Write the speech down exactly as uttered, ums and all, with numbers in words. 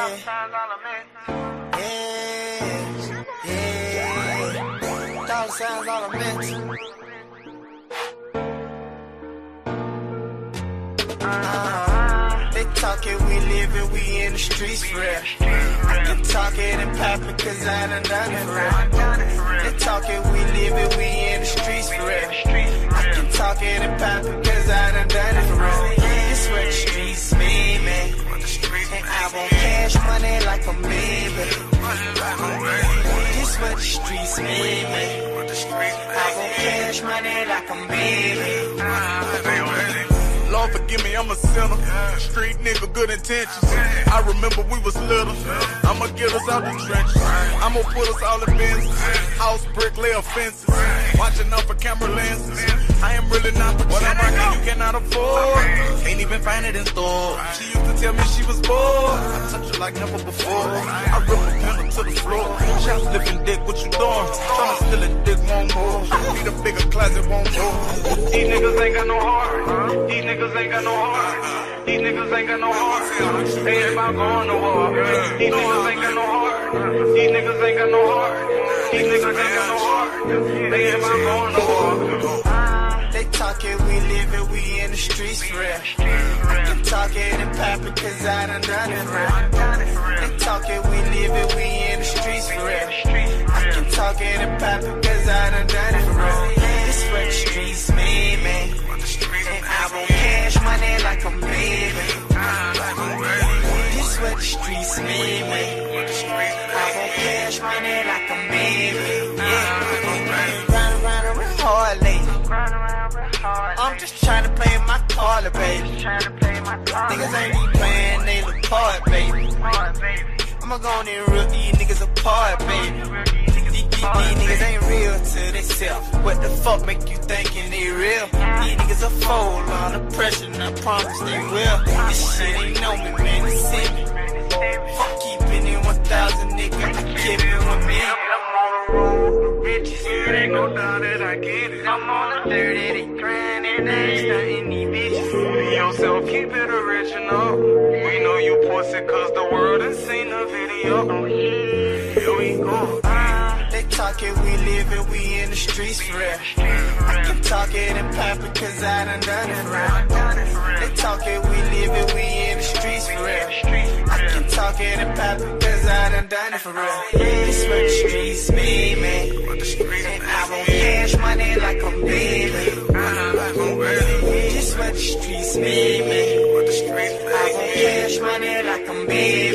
yeah. Dollar signs all I meant. Uh, they talking, we living, we in the streets for real. I can talk it and pop it cause I done done it for real. They talking, we living, we in the streets for real. I can talk it and pop it cause I done done it for real. This what the streets mean, man. And I want cash money like a baby. This what the streets mean, man. I want cash money like a baby. Lord forgive me, I'm a sinner. Street nigga, good intentions. I remember we was little. I'ma get us out the trenches. I'ma put us all in business. House brick, layer fences. Watching out for camera lenses. I am really not for what I'm rocking, you cannot afford. Can't even find it in store. She used to tell me she was bored. I touch her like never before. I rip a pedal to the floor. Shout living dick, what you doing? Tryna steal a dick, one more. Need a bigger closet, one more. These niggas ain't got no heart. These niggas ain't got no heart. These niggas ain't got no heart. They ain't about going to war. These niggas ain't got no heart. These niggas ain't got no heart. These niggas ain't got no heart. They ain't about going to war. They talking, we living, we in the streets for real. I can talk it and pop it cause I done done it for real. They talking, we living, we in the streets for real. I can talk it and pop it cause I done done it for real. This what the streets mean, man. And I want cash money like a baby. This what the streets mean, man. I want cash money like a baby. Yeah. Round around around hard lady. I'm just trying to play my card, baby. Niggas ain't even playing, they look hard, baby. I'ma go on and rip these niggas apart, baby. These, these niggas ain't real to themselves. What the fuck make you thinking they real? These niggas are fold on the pressure, and I promise they will. This shit ain't know me, man, it's in me. Fuck keeping it one thousand, nigga, I keep it with me. Bitches, it ain't no doubt that I get it. I'm on the thirty, they grind and I ain't stunting these bitches. Be yourself, keep it original. We know you pussy cause the world has seen the video. Here we go. They talking, we living, we in the streets for real. I can talk it and pop it cause I done done it for real. They talking, we living, we in the streets for real. I can talk it and pop it cause I done done it for real. This what the streets mean, man. And I want cash money like a baby. This what the streets mean, man. I want cash money like a baby.